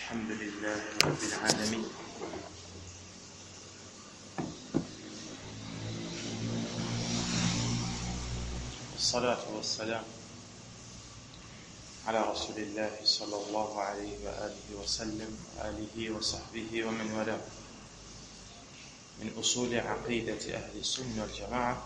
الحمد لله رب العالمين والصلاة والسلام على رسول الله صلى الله عليه وآله وسلم وآله وصحبه ومن والاه من أصول عقيدة أهل السنة والجماعة.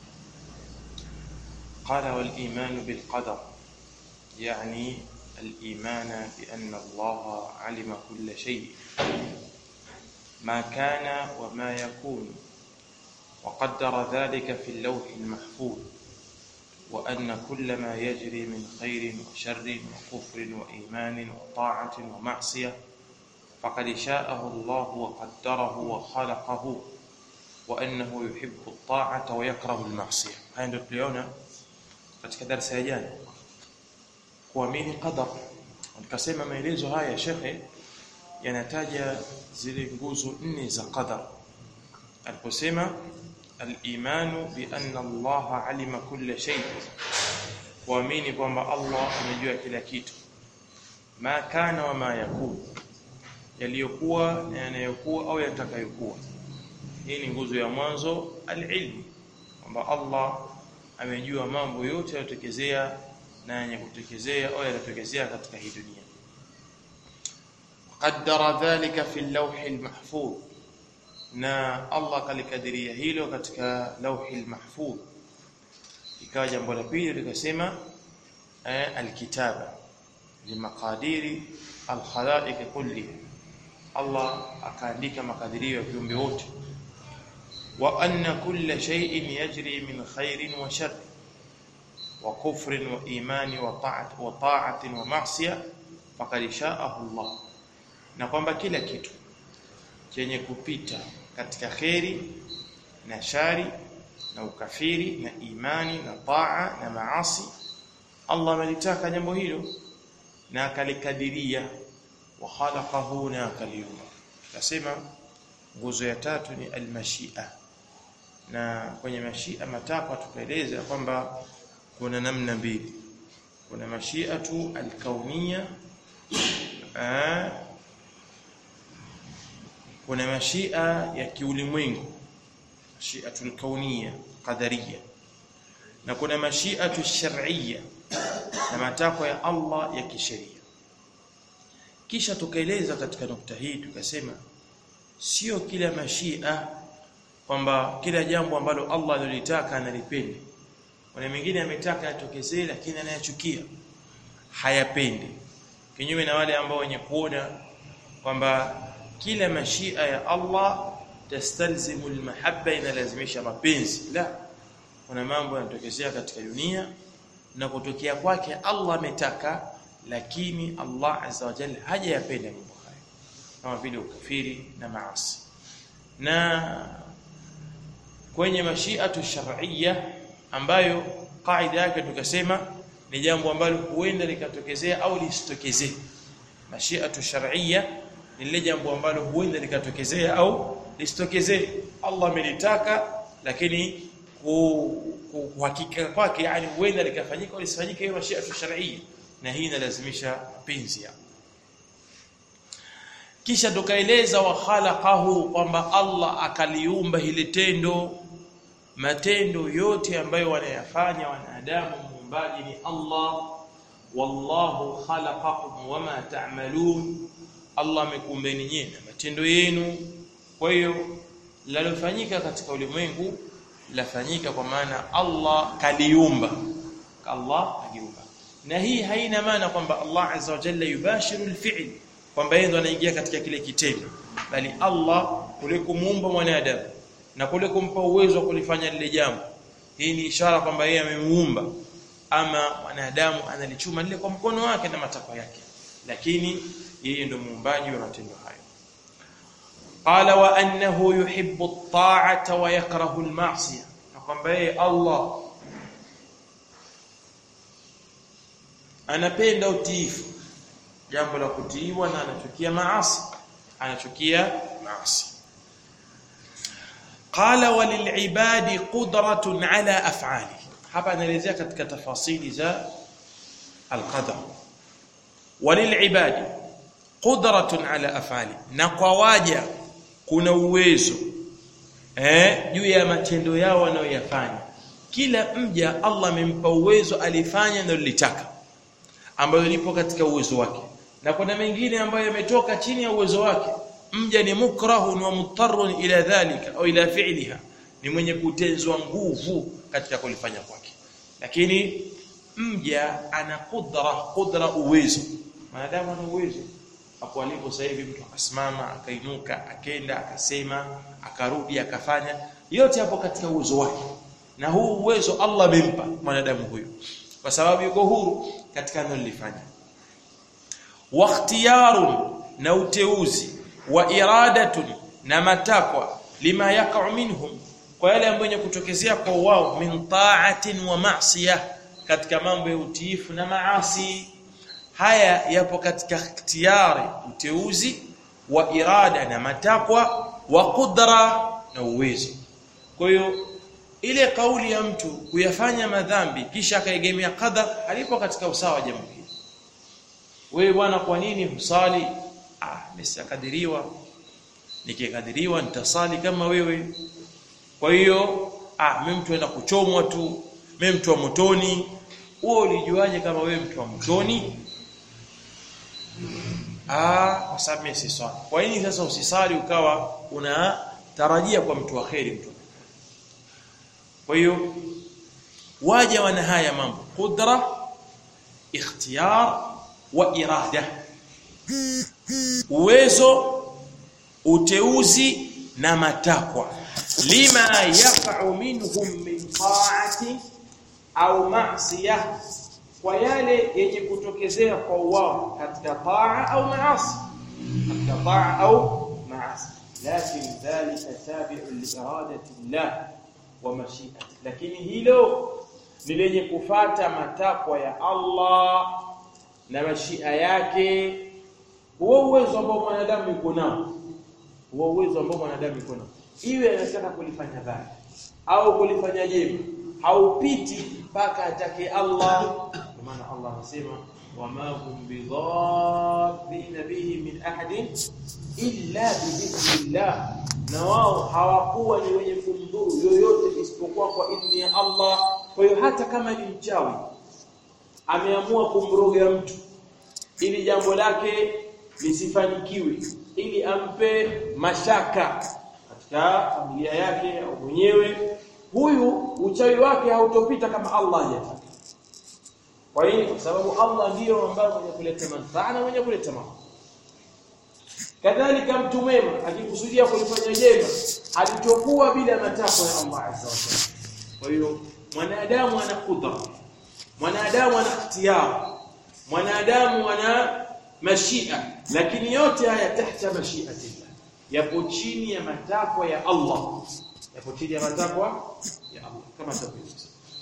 قال والإيمان بالقدر يعني الإيمان بأن الله علم كل شيء ما كان وما يكون وقدر ذلك في اللوح المحفوظ، وأن كل ما يجري من خير وشر وكفر وإيمان وطاعة ومعصية فقد شاءه الله وقدره وخلقه، وأنه يحب الطاعة ويكره المعصية. هاي ndio tuliona katika darasa ya jana, kuamini qadar. Nikasema maelezo haya shekhe yanataja zile nguzo nne za qadar. Aliposema al-imanu bi anna Allah alima kulla shay, kuamini kwamba Allah amejua kila kitu, ma kana wa ma yakun, yaliyokuwa na yanayokuwa au yatakayokuwa. Hii ni nguzo ya mwanzo, al-ilm, kwamba Allah amejua mambo yote yatokezea na yenye kutokezea au yatokezea katika hii dunia. Qaddara dhalika fi al-lawh al-mahfuz, na Allah kalikadiria hilo katika lawh al-mahfuz. Ikawa jambo la pili likasema al-kitaba limaqadiri al-khalaiq kulli, Allah akaandika makadirio ya viumbe wote. Wa anna kulla shay'in yajri min khairin wa sharr wa kufrin wa imani wa ta'atin wa ma'siyah faqad sha'ahu Allah, na kwamba kila kitu chenye kupita katika khairi na shari na ukafiri na imani na taa na maasi, Allah amelitaka jambo hilo na akalikadiria, wa khalaqahu, na akaliumba. Nasema nguzo ya tatu ni al-mashia, na kwenye mashia matakwa tukaeleza kwamba kuna namna mbili. Kuna mashiatu al-kauniyya, kuna mashia ya kiulimwengu, mashiatu al-kauniyya qadariyya, na kuna mashiatu shar'iyya, na matakwa ya Allah ya kisheria. Kisha tukaeleza katika nukta hii tukasema sio kila mashia kwamba kila jambo ambalo Allah alilitaka analipenda. Kuna mengine ametaka yatokezee lakini anayachukia, hayapendi, kinyume na wale ambao wenye kuona kwamba kila mashia ya Allah tastalzimu almahabba, inalazimisha mapenzi. La, kuna mambo yanatokezea katika dunia na kutokea kwake Allah ametaka, lakini Allah azza wa jalla hajayapenda mambo hayo, kama vile ukafiri na maasi. Na kwenye mashiatu shar'iyya, ambayo kaida yake tukasema ni jambo ambalo huenda likatokezea au lisitokezee. Mashiatu shar'iyya ni lile jambo ambalo huenda likatokezea au lisitokezee. Allah amelitaka, lakini uhakika kwake, yani huenda likafanyika au lisifanyike. Hiyo mashiatu shar'iyya, na hii inalazimisha mapenzi yao. Kisha tukaeleza wa khalaqahu, kwamba Allah akaliumba hili tendo. Matendo yote ambayo wanayafanya wanadamu, muumbaji ni Allah. Wallahu khalaqakum wama ta'malun, Allah amekuumbeni nyinyi na matendo yenu. Kwa hiyo lalofanyika katika ulimwengu lafanyika kwa maana Allah kaliumba, Allah aliumba. Na hii haina maana kwamba Allah azza wa jalla yubashiru al-fi'l, kwamba yeye ndo anaingia katika kile kitendo, bali Allah kule kumuumba mwanadamu na kule kumpa uwezo wa kulifanya lile jambo, hii ni ishara kwamba yeye amemuumba. Ama mwanadamu analichuma lile kwa mkono wake na matakwa yake, lakini yeye ndo muumbaji wa matendo hayo. Qala wa annahu yuhibbu at-ta'ata wa yakrahu al-ma'siyah, na kwamba yeye Allah anapenda utiifu, jambo la kutiiwa, na anachukia maasi, Qala walilibadi qudratun ala af'ali. Hapa anaelezea katika tafasili za al-qadar. Walilibadi, qudratun ala afali, na kwa waja kuna uwezo juu ya matendo yao wanayoyafanya. Kila mja Allah amempa uwezo alifanya ndio litaka ambayo lipo katika uwezo wake, na kuna mengine ambayo yametoka chini ya uwezo wake. Mja ni mukrahun wa muttarun ila dhalika au ila fi'liha, ni mwenye kutenzwa nguvu katika kulifanya kwake. Lakini mja ana qudra uwezo. Maadamu ana uwezo, hapo alipo sasa hivi mtu akasimama, akainuka, akenda, akasema, akarudi, akafanya, yote hapo katika uwezo wake. Na huu uwezo Allah amempa mwanadamu huyo kwa sababu yuko huru katika analolifanya. Wa ikhtiyarun, na uteuzi, wa iradatun, na matakwa, lima yaqa'u minhum, kwa yale ambayo kutokezea kwa wao, min ta'atin wa ma'siyah, katika mambo ya utiifu na maasi. Haya yapo katika ikhtiyari, uteuzi, wa irada, na matakwa, wa qudra, na uwezo. Kwa hiyo ile kauli ya mtu kuyafanya madhambi kisha akaegemea qadar alipo katika usawa jambo hili. Wewe bwana, kwa nini husali? Nisakadiriwa, nikikadiriwa nitasali kama wewe. Kwa hiyo mimi mtu anaenda kuchomwa tu, mimi mtu wa motoni. Wewe ulijuaje kama wewe mtu wa motoni? Kwa sababu mimi sisali. Kwa nini sasa usisali ukawa unatarajia kwa mtu wa kheri mtu? Kwa hiyo waja wana haya mambo: qudra, ikhtiyar wa irada, uwezo, uteuzi na matakwa, lima yaqa'u minhum min ta'ati au ma'siyah, kwa yale yenye kutokezea kwa wao katika taa au maasi, katika taa au maasi. Lakini dhalika tabi'un li iradati Allah wa mashi'ati, lakini hilo ni lenye kufata matakwa ya Allah na mashia yake. Huo uwezo ambao mwanadamu yuko nao, huo uwezo ambao mwanadamu yuko nao, iwe anataka kulifanya dhambi au kulifanya jema, haupiti mpaka atake Allah. Kwa maana Allah anasema, wama hum bidhabbina bihi min ahadin illa biidhnillah, na wao hawakuwa ni wenye kumdhuru yoyote isipokuwa kwa idhni ya Allah. Kwa hiyo hata kama ni mchawi ameamua kumroga mtu ili jambo lake lisifanikiwe, ili ampe mashaka katika familia yake au mwenyewe, huyu uchawi wake hautopita kama Allah hajataka. Kwa hiyo kwa sababu Allah ndiyo ambaye mwenye kuleta manufaa na mwenye kuleta mambo. Kadhalika mtu mwema akikusudia kulifanya jema alichokuwa bila matakwa ya Allah azza wa jalla. Kwa hiyo mwanadamu ana qudra, mwanadamu ana ikhtiyar, mwanadamu ana mashia, lakini yote haya tahta mashiatillah, yapo chini ya matakwa ya Allah, yapo chini ya matakwa ya Allah kama tabiri.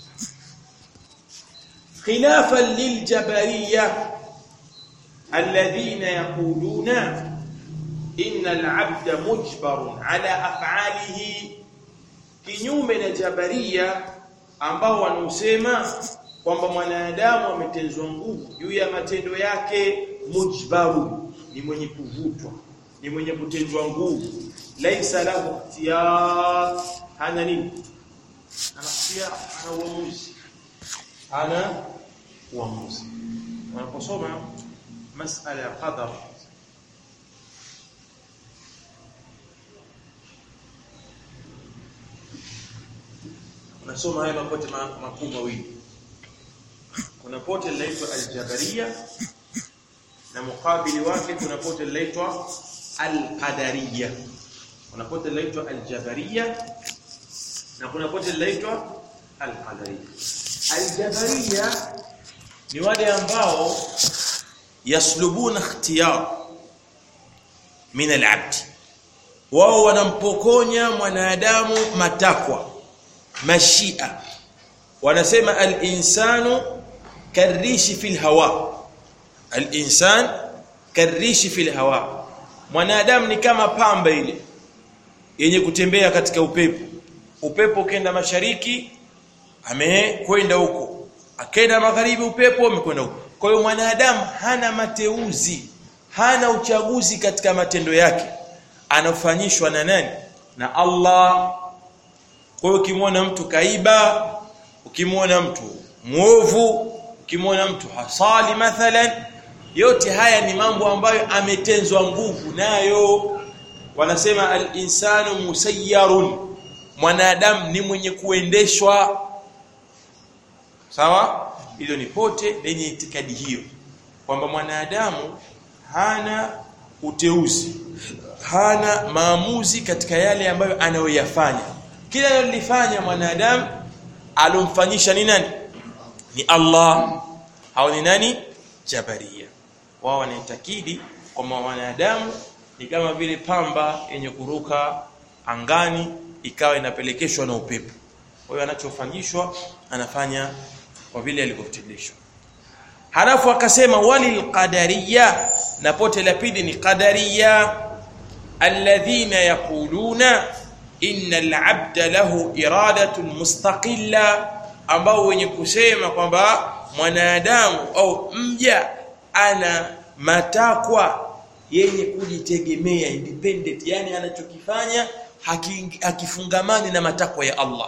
Khilafan liljabariyah alladhina yaquluna inna al-'abda mujbarun ala af'alihi, kinyume na jabariya ambao wanausema kwamba mwanadamu ametenzwa nguvu juu ya matendo yake. Mujbaru ni mwenye kuvutwa, ni mwenye kutenzwa nguvu. Laisa lahu ikhtiyar, hana nini? Ana ikhtiyar, ana uamuzi, ana uamuzi. Wanaposoma masala ya qadar, nasoma haya mapote makuu mawili. Kuna pote linaitwa al-Jabariyya na mukabili wake kuna pote linaitwa al-Qadariyya. Kuna pote linaitwa al-Jabariyya na kuna pote linaitwa al-Qadariyya. Al-Jabariyya ni wale ambao yaslubuna ikhtiyar min al-'abd, wao wanampokonya mwanadamu matakwa, mashia. Wanasema al-insanu karishi fil hawa, al-insan karishi fil hawa, mwanadamu ni kama pamba ile yenye kutembea katika upepo. Upepo ukienda mashariki amekwenda huko, akaenda magharibi upepo amekwenda huko. Kwa hiyo mwanadamu hana mateuzi, hana uchaguzi katika matendo yake, anafanyishwa na nani? Na Allah. Kwa hiyo ukimwona mtu kaiba, ukimwona mtu muovu, ukimwona mtu hasali mathalan, yote haya ni mambo ambayo ametenzwa nguvu nayo. Wanasema al-insanu musayyarun, mwanadamu ni mwenye kuendeshwa. Sawa? Hilo ni pote lenye itikadi hiyo kwamba mwanadamu hana uteuzi, hana maamuzi katika yale ambayo anayoyafanya. Kila analofanya mwanadamu alomfanyisha ni nani? Ni Allah. Hao ni nani? Jabaria. Wao wanaitakidi kwamba mwanadamu ni kama vile pamba yenye kuruka angani ikawa inapelekeshwa na upepo. Kwa hiyo anachofanyishwa anafanya kwa vile alivyotendeshwa. Halafu akasema walil qadariyya, na pote la pili ni qadariyya, alladhina yaquluna innal 'abda lahu iradatun mustaqilla, ambao wenye kusema kwamba mwanadamu au mja ana matakwa yenye kujitegemea, independent, yani anachokifanya hakifungamani na matakwa ya Allah.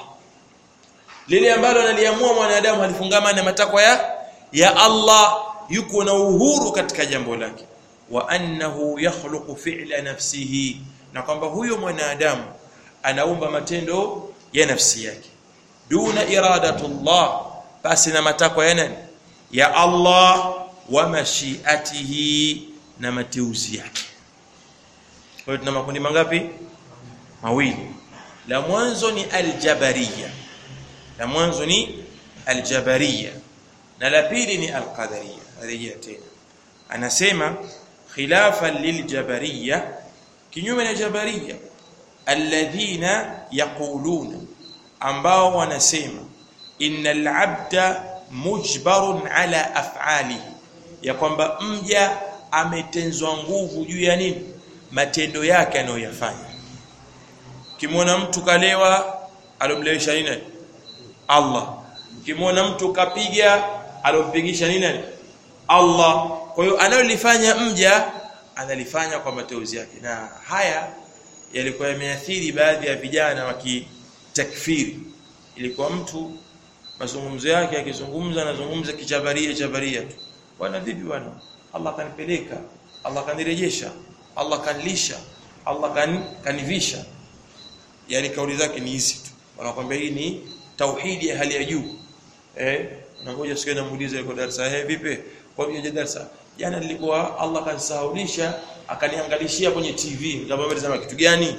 Lile ambalo analiamua mwanadamu halifungamani na matakwa ya Allah, yuko na uhuru katika jambo lake. Wa annahu yakhluqu fi'la nafsihi, na kwamba huyo mwanadamu anaumba matendo ya nafsi yake, duna iradatullah, basi na matakwa ya nani? Ya Allah, wa mashiatihi, na mateuzi yake. Kwa hiyo tuna makundi mangapi? Mawili. La mwanzo ni aljabariyya, la mwanzo ni aljabariyya, na la pili ni alqadariyya. Rejea tena, anasema khilafan liljabariyya, kinyume na jabariyya, alladhina yaquluna, ambao wanasema innal 'abda mujbarun ala af'alihi, ya kwamba mja ametenzwa nguvu juu ya nini? Matendo yake anayoyafanya. Ukimwona mtu kalewa, alomlewesha nini? Allah. Ukimwona mtu kapiga, alompigisha nini? Allah. Kwa hiyo analolifanya mja analifanya kwa mateuzi yake, na haya yalikuwa yameathiri baadhi ya vijana wa kitakfiri. Ilikuwa mtu mazungumzo yake akizungumza anazungumza kijabaria tu. Bwana vipi bwana? Allah kanipeleka, Allah kanirejesha, Allah kanilisha, Allah kanivisha. Yani kauli zake ni hizi tu. Wanakuambia hii ni tauhidi ya hali ya juu. Unangoja siku namuuliza yuko darasa, vipi? Kwa hiyo darasa jana nilikuwa Allah kanisahaulisha, akaniangalishia kwenye TV. Nikamwambia sema kitu gani?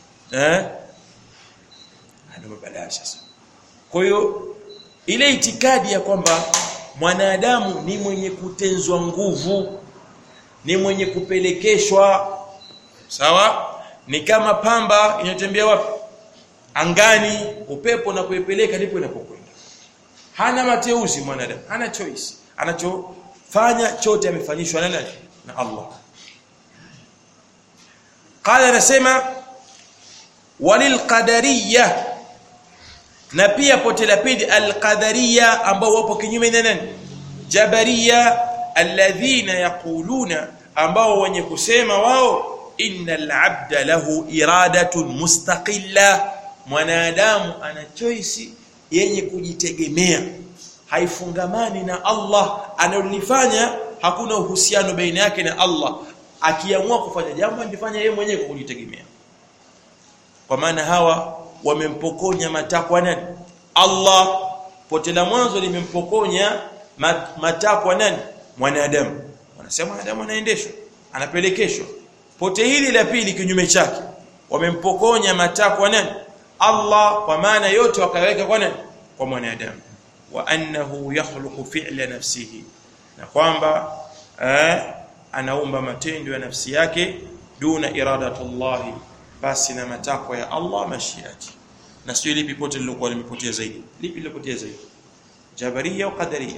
Ndio baadaye sasa. Kwa hiyo ile itikadi ya kwamba mwanadamu ni mwenye kutenzwa nguvu, ni mwenye kupelekeshwa, sawa, ni kama pamba inatembea wapi? Angani, upepo na kuipeleka ndipo inapokwenda. Hana mateuzi mwanadamu, hana choice. Anachofanya chote amefanyishwa na nani? Na Allah. Qala, anasema walil qadariyya, na pia pote la pili alqadariyya, ambao wapo kinyume na nani? Jabariyya, alladhina yaquluna, ambao wenye kusema wao innal 'abda lahu iradatun mustaqilla, mwanadamu ana choice yenye kujitegemea, haifungamani na Allah. Analifanya hakuna uhusiano baina yake na Allah. Akiamua kufanya jambo anafanya yeye mwenyewe kwa kujitegemea. Kwa maana hawa wamempokonya matakwa nani? Allah. Pote la mwanzo limempokonya matakwa nani? Mwanadamu. Wanasema mwanadamu anaendeshwa, anapelekeshwa. Pote hili la pili kinyume chake, wamempokonya matakwa nani? Allah. Kwa maana yote wakaweka kwa nani? Kwa mwanadamu. Wa annahu yakhluqu fi'la nafsihi, na kwamba anaumba matendo ya nafsi yake, duna iradatullah, basi na matakwa ya Allah, mashiati. Na sio lipi pote lilokuwa limepotea zaidi? Lipi lilopotea zaidi? Jabariyya au qadariyya?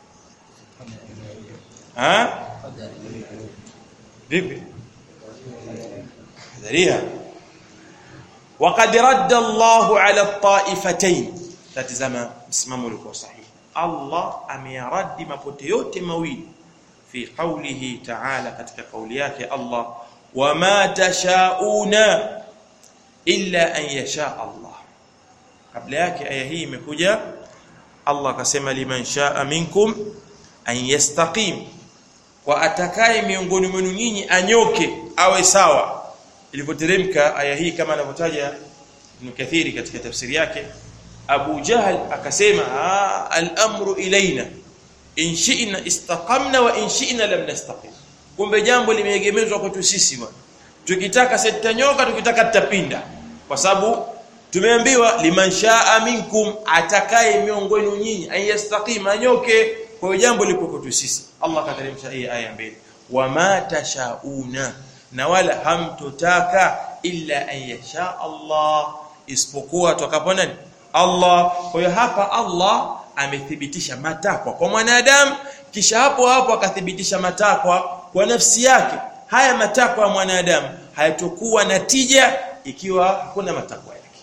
Vipi? Qadariyya. وقد رد الله على الطائفتين, tatizama msimamo ulio sahihi. Allah ameyaradi mapote yote mawili, fi qawlihi ta'ala, katika kauli yake Allah, wama tashauna illa an yasha Allah. Kabla yake aya hii imekuja Allah akasema liman shaa minkum an yastaqim, kwa atakaye miongoni mwenu nyinyi anyoke awe sawa. Ilipoteremka aya hii kama anavyotaja Ibn Kathiri katika tafsiri yake, Abu Jahl akasema al-amru ilaina in shi'na istaqamna wa in shi'na lam nastaqim. Kumbe jambo limeegemezwa kwetu sisi bwana, tukitaka sitanyoka, tukitaka tutapinda, kwa sababu tumeambiwa liman shaa minkum, atakaye miongoni mwenu nyinyi ayastaqim, anyoke. Kwa hiyo jambo lipo kwetu sisi. Allah kateremsha hii aya mbili, wama tashauna, na wala hamtotaka, illa an yasha Allah, isipokuwa atakapo nani? Allah. Kwa hiyo hapa Allah amethibitisha matakwa kwa mwanadamu, kisha hapo akathibitisha matakwa kwa nafsi yake. Haya matakwa ya mwanadamu hayatokuwa na tija ikiwa hakuna matakwa yake,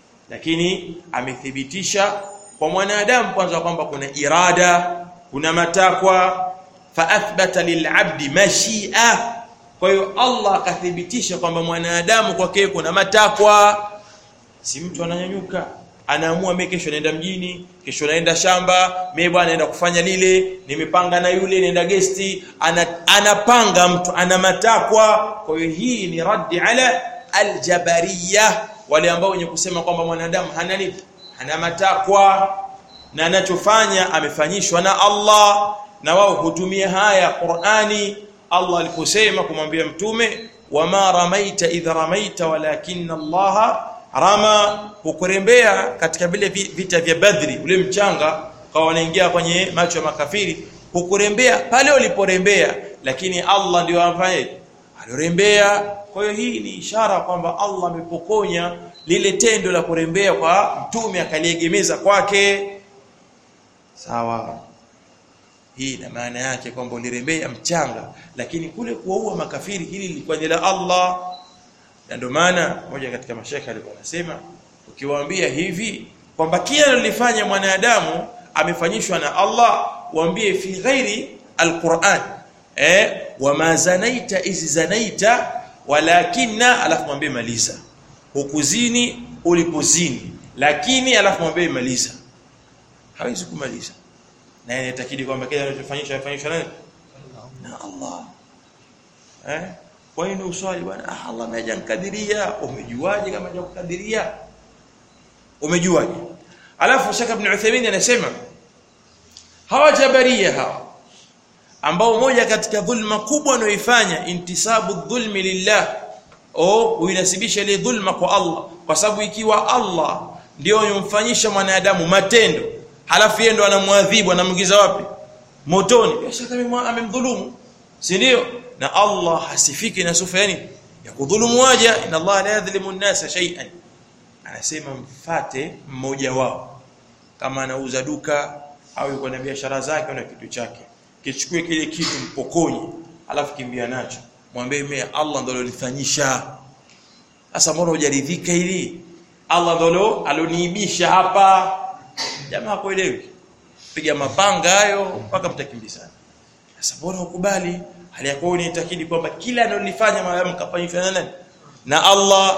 lakini amethibitisha kwa mwanadamu kwanza kwamba kuna irada, kuna matakwa. Fa athbata lil'abdi mashi'a, kwa hiyo Allah akathibitisha kwamba mwanadamu kwake kuna matakwa. Si mtu ananyanyuka anaamua mimi kesho naenda mjini, kesho naenda shamba, mimi bwana naenda kufanya lile, nimepanga na yule naenda gesti, anapanga mtu, ana matakwa. Kwa hiyo hii ni raddi ala aljabariyah, wale ambao wenye kusema kwamba mwanadamu hana nini, hana matakwa na anachofanya amefanyishwa na Allah, na wao hutumia haya Qur'ani. Allah aliposema kumwambia mtume, wama ramaita idh ramaita walakinna Allah rama, hukurembea katika vile vita vya Badri, ule mchanga kwa wanaingia kwenye macho ya makafiri, hukurembea pale uliporembea, lakini Allah ndio amfanye alorembea. Kwa hiyo hii ni ishara kwamba Allah amepokonya lile tendo la kurembea kwa mtume, akaliegemeza kwake. Sawa, hii na maana yake kwamba ulirembea mchanga, lakini kule kuwaua makafiri hili lilikuwa ni la Allah. Na ndio maana mmoja katika mashaka alikuwa anasema, ukiwaambia hivi kwamba kila alilofanya mwanadamu amefanyishwa na Allah, waambie fi ghairi alquran, wama zanaita iz zanaita walakinna, alafu mwambie maliza, hukuzini ulipozini, lakini alafu mwambie maliza. Hawezi kumaliza, na yeye atakidi kwamba kile anachofanyishwa afanyishwa nani? Na Allah. Kwa hiyo uswali bwana, Allah amejankadiria. Umejuaje kama hajakukadiria? Umejuaje? Alafu Sheikh Ibn Uthaymeen anasema hawa jabaria hawa ambao moja katika dhulma kubwa wanaoifanya intisabu dhulmi lillah, uinasibisha ile dhulma kwa Allah, kwa sababu ikiwa Allah ndio yomfanyisha mwanadamu matendo, halafu yeye ndo anamwadhibu, anamuingiza wapi? Motoni. Bila shaka amemdhulumu, si ndio? Na Allah hasifiki na sifa yani ya kudhulumu waja, inna Allah la yadhlimu an-nasa shay'an. Anasema mfate mmoja wao, kama anauza duka au yuko na biashara zake na kitu chake, kichukue kile kitu mpokonye, alafu kimbia nacho, mwambie mimi Allah ndo alonifanyisha. Sasa mbona hujaridhika hili? Allah ndo aloniibisha hapa. Jamaa kuelewi, piga mapanga hayo mpaka mtakimbizana. Sasa mbona ukubali hali yako unaitakidi kwamba kila analolifanya mwanadamu kafanyishwa na nani? Na Allah.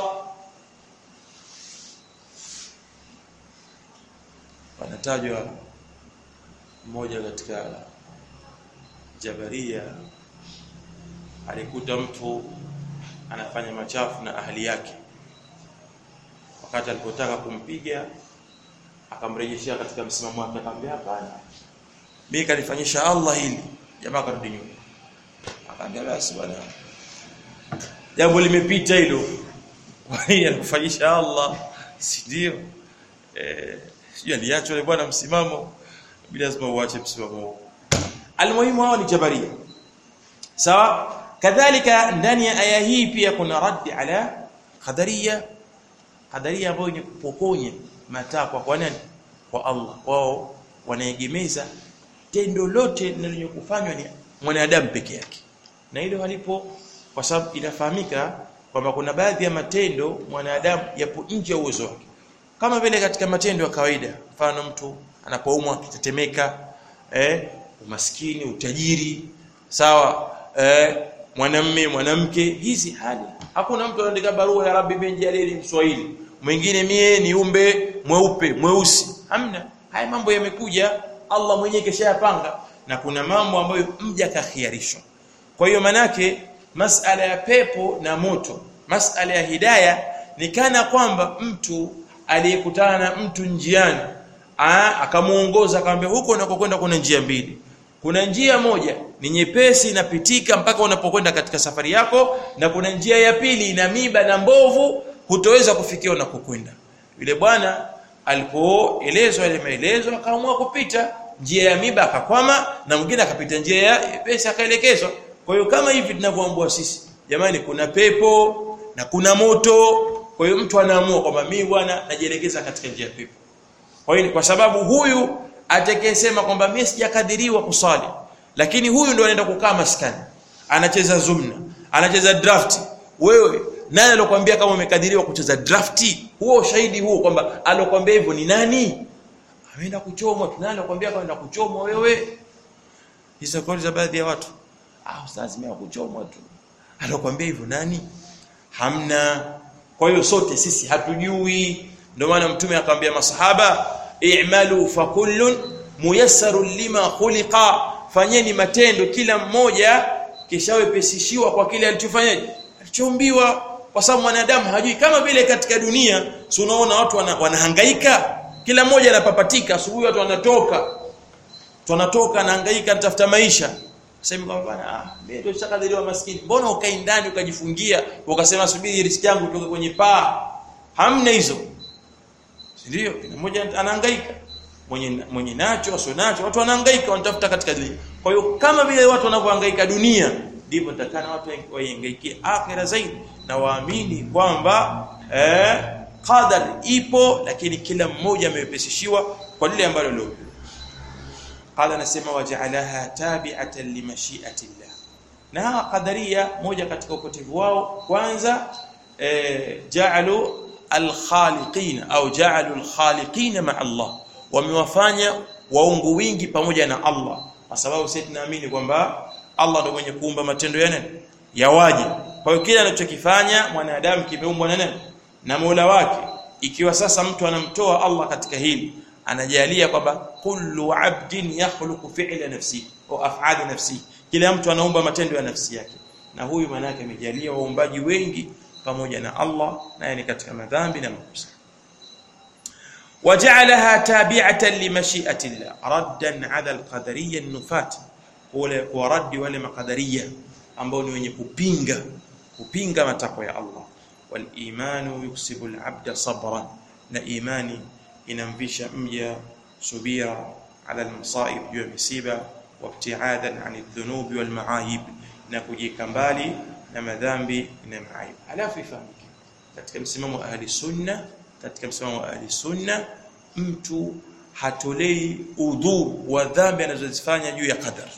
Wanatajwa mmoja katika jabaria alikuta mtu anafanya machafu na ahli yake, wakati alipotaka kumpiga akamrejeshia katika msimamo wake, akamwambia hapana, mimi kanifanyisha Allah hili. Jamaa karudi nyuma, akamwambia basi bwana, jambo limepita hilo, kwa nini alikufanyisha Allah? Si ndio? Sio aliacha yule bwana msimamo, bila lazima uache msimamo. Almuhimu hao ni jabaria. Sawa? Kadhalika ndani ya aya hii pia kuna raddi ala qadariya. Qadariya ambao ni kupokonya matakwa kwa nani? Kwa Allah. Wao wanaegemeza tendo lote linalofanywa ni mwanadamu peke yake, na hilo halipo, kwa sababu inafahamika kwamba kuna baadhi ya matendo mwanadamu yapo nje ya uwezo wake, kama vile katika matendo ya kawaida. Mfano mtu anapoumwa akitetemeka, umaskini, utajiri, sawa, mwanamume mwanamke, hizi hali hakuna mtu anaandika barua ya Rabbi benjalili Mswahili, mwingine mie niumbe mweupe mweusi, hamna. Haya mambo yamekuja, Allah mwenyewe keshayapanga, na kuna mambo ambayo mja kakhiarishwa. Kwa hiyo manake masala ya pepo na moto, masala ya hidayah ni kana kwamba mtu aliyekutana na mtu njiani akamuongoza akamwambia huko unakokwenda kuna njia mbili. Kuna njia moja ni nyepesi inapitika mpaka unapokwenda katika safari yako, na kuna njia ya pili ina miba na mbovu, hutoweza kufikia unakokwenda. Yule bwana alipoelezwa ile maelezo akaamua kupita njia ya miba akakwama, na mwingine akapita njia ya pesa akaelekezwa. Kwa hiyo kama hivi tunavyoambiwa sisi, jamani, kuna pepo na kuna moto. Kwa hiyo mtu anaamua kwamba mimi bwana najielekeza katika njia ya pepo. Kwa hiyo kwa sababu huyu atakayesema kwamba mimi sijakadiriwa kusali, lakini huyu ndo anaenda kukaa maskani, anacheza zumna, anacheza draft. Wewe nani alokuambia kama umekadiriwa kucheza draft? Huo shahidi huo kwamba alokuambia hivyo ni nani? Ameenda kuchomwa. Nani alokuambia kama anaenda kuchomwa wewe? Hizo kauli za baadhi ya watu. Ustaz mimi nakuchomwa tu. Alokuambia hivyo nani? Hamna. Kwa hiyo sote sisi hatujui. Ndio maana mtume akamwambia masahaba, i'malu fa kullun muyassarun lima khuliqa, fanyeni matendo kila mmoja kishawepesishiwa kwa kile alichofanyaje, alichoumbiwa. Kwa sababu mwanadamu hajui, kama vile katika dunia si unaona watu wanahangaika, kila mmoja anapapatika, asubuhi watu wanatoka anahangaika anatafuta maisha. Sema kwamba bwana mimi ndio nishakadiriwa maskini, mbona ukae ndani ukajifungia ukasema subiri riziki yangu itoke kwenye paa? Hamna hizo. Ndio mmoja anahangaika, mwenye nacho asio nacho, watu wanahangaika wanatafuta katika dunia. Kwa hiyo kama vile watu wanavyohangaika dunia, ndivyo takana watu wahangaikie akhira zaidi, na waamini kwamba qadar ipo, lakini kila mmoja amepesishiwa kwa lile ambalo leo. Qala anasema waja'alaha tabi'atan limashi'atillah. Na qadaria moja katika upotevu wao, kwanza ja'alu al-khaliqina au ja'alu al-khaliqina ma'a Allah, wamewafanya waungu wingi pamoja na Allah, kwa sababu sisi tunaamini kwamba Allah ndiye mwenye kuumba matendo ya nani, ya waja. Kwa hiyo kila anachokifanya mwanadamu kimeumbwa na nani, na Mola wake. Ikiwa sasa mtu anamtoa Allah katika hili, anajalia kwamba kullu 'abdin yakhluqu fi'la nafsi au af'ali nafsi, kila mtu anaumba matendo ya nafsi yake, na huyu maana yake amejalia waumbaji wengi pamoja na Allah, na yani katika madhambi na makosa. Waja'alaha tabi'atan limashi'atillah raddan 'ala al-qadariyya an-nufat, wala raddi wale maqadariyya ambao ni wenye kupinga matakwa ya Allah. Wal imanu yuksibu al-'abda sabran, na imani inamvisha mja subira ala al-masaib, juu ya misiba, wa ibti'adan 'ani adh-dhunubi wal ma'ayib, na kujika mbali na madhambi na maayib. Alafu ifahamike katika msimamo wa ahli sunna, mtu hatolei udhuru wa dhambi anazozifanya juu ya qadar.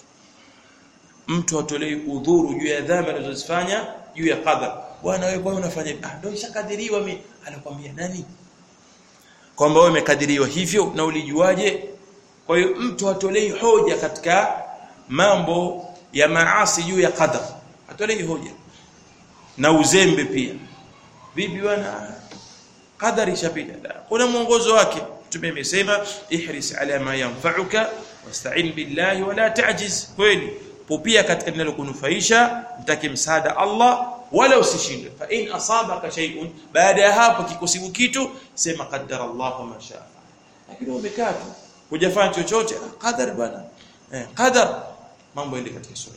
Mtu hatolei udhuru juu ya dhambi anazozifanya juu ya qadar. Bwana wewe kwa unafanya ndio ishakadiriwa, mimi anakuambia nani kwamba wewe umekadiriwa hivyo na ulijuaje? Kwa hiyo mtu hatolei hoja katika mambo ya maasi juu ya qadar, hatolei hoja. Na uzembe pia, vipi bwana qadari shapita, kuna mwongozo wake. Mtume amesema ihris ala ma yanfa'uka wasta'in billahi wala ta'jiz. Kweli pia katika linalokunufaisha mtake msaada Allah, wala usishinde. Fa in asabaka shay'un, baada ya hapo kikusibu kitu, sema qaddara Allah ma sha'a. Lakini umekaa tu hujafanya chochote, qadar bwana, qadar, mambo yale katika sura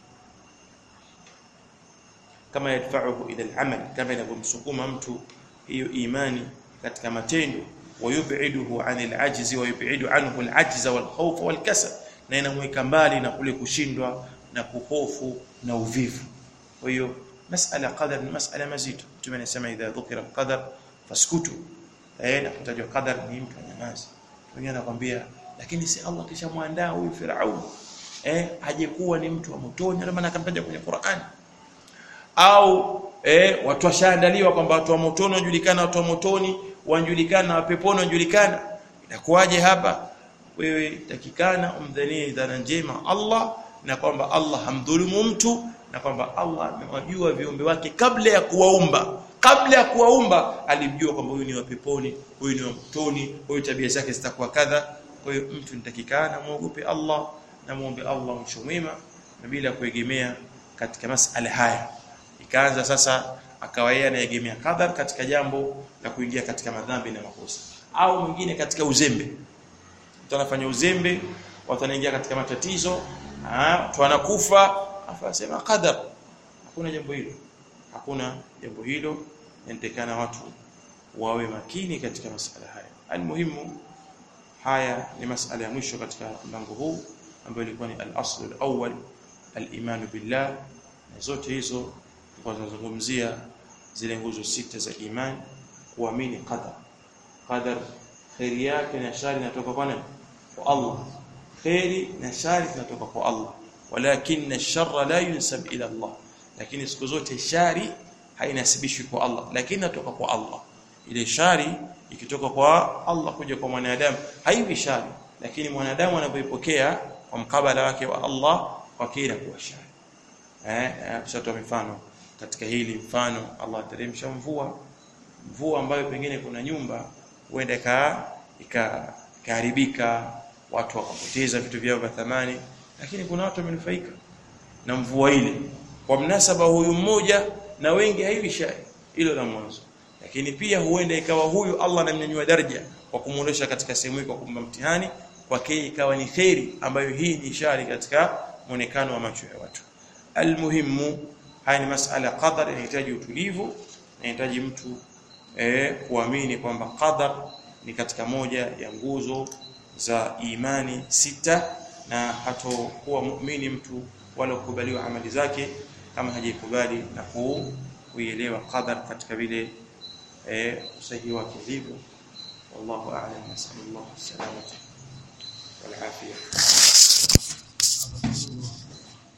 kama yadfa'uhu ila al-amal, kama inavyomsukuma mtu hiyo imani katika matendo, wayub'iduhu 'anil 'ajzi wa yub'idu 'anhu al-'ajza wal khawf wal kasal, na inamweka mbali na kule kushindwa na kuhofu na uvivu. Kwa hiyo masala qadar ni masala mazito. Mtume anasema idha dhukira al-qadar faskutu, na kutajwa qadar ni mtu anyamazi. Wengine anakuambia lakini si Allah kishamwandaa huyu Firaun hajekuwa ni mtu wa motoni, ndio maana akamtaja kwenye Qur'an. Au watu washaandaliwa kwamba watu wa motoni wajulikana, watu wa motoni wajulikana, na peponi wajulikana. Inakuwaje hapa? Wewe takikana umdhanie dhana njema Allah, na kwamba Allah hamdhulumu mtu, na kwamba Allah amewajua viumbe wake kabla ya kuwaumba. Kabla ya kuwaumba alimjua kwamba huyu ni wa peponi, huyu ni wa motoni, huyu tabia zake zitakuwa kadha. Kwa hiyo mtu nitakikana muogope Allah na muombe Allah mwisho mwema, na bila kuegemea katika masala haya. Ikaanza sasa akawa yeye anaegemea qadar katika jambo la kuingia katika madhambi na makosa, au mwingine katika uzembe. Mtu anafanya uzembe, watu wanaingia katika matatizo, watu wanakufa, afasema qadar. Hakuna jambo hilo, hakuna jambo hilo. Inatakana watu wawe makini katika masala haya. Almuhimu, haya ni masala ya mwisho katika mlango huu, ambayo ilikuwa ni al-asl al-awwal, al-iman billah. Na zote hizo tulikuwa tunazungumzia zile nguzo 6 za imani, kuamini qadar. Qadar khairi yake na shari inatoka kwa nani? Kwa Allah. Khairi na shari inatoka kwa Allah, walakin ash-sharra la yunsab ila Allah. Lakini siku zote shari hainasibishwi kwa Allah, lakini inatoka kwa Allah. Ile shari ikitoka kwa Allah kuja kwa mwanadamu haiwi shari, lakini mwanadamu anapoipokea kwa mkabala wake wa Allah, kwa kila kuwa shari. Tusatoa mifano katika hili. Mfano, Allah ateremsha mvua ambayo pengine kuna nyumba huenda ikaharibika, watu wakapoteza vitu vyao vya thamani, lakini kuna watu wamenufaika na mvua ile kwa mnasaba huyu mmoja, na wengi haiwi shari hilo la mwanzo. Lakini pia huenda ikawa huyu Allah anamnyanyua daraja kwa kumuondosha katika sehemu hii, kwa kumpa mtihani, kwake ikawa ni khairi, ambayo hii ni shari katika muonekano wa macho ya watu. Almuhimu, haya ni masala qadar, inahitaji utulivu, inahitaji mtu kuamini kwamba qadar ni katika moja ya nguzo za imani 6, na hatakuwa muumini mtu wala kukubaliwa amali zake kama hajaikubali na kuielewa qadar katika vile usahihi wake hivyo. Wallahu a'lam. Nasallallahu alaihi wasallam wal afiyah.